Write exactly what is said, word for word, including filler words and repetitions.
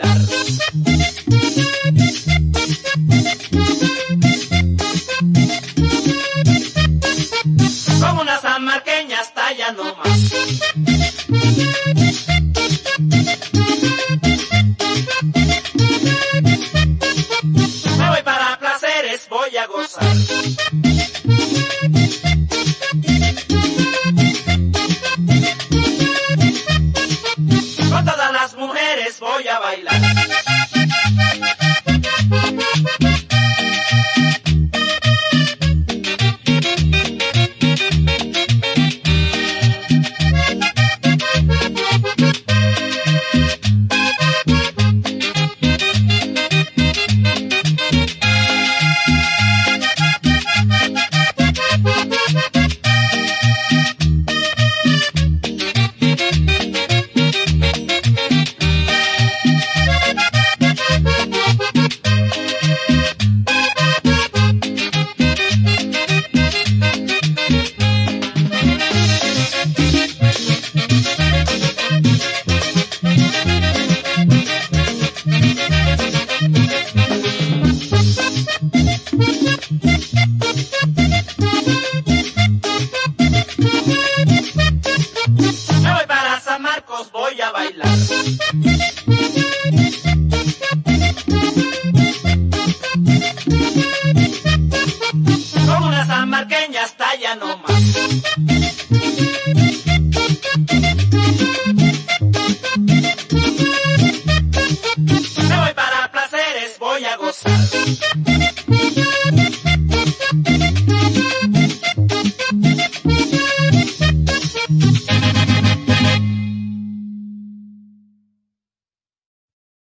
bailar. Como unas sanmarqueñas talla no más. Me voy para placeres, voy a gozar. Con todas las mujeres voy a bailar. Me voy para San Marcos, voy a bailar. Como unas sanmarqueñas talla no más. Me voy para placeres, voy a gozar.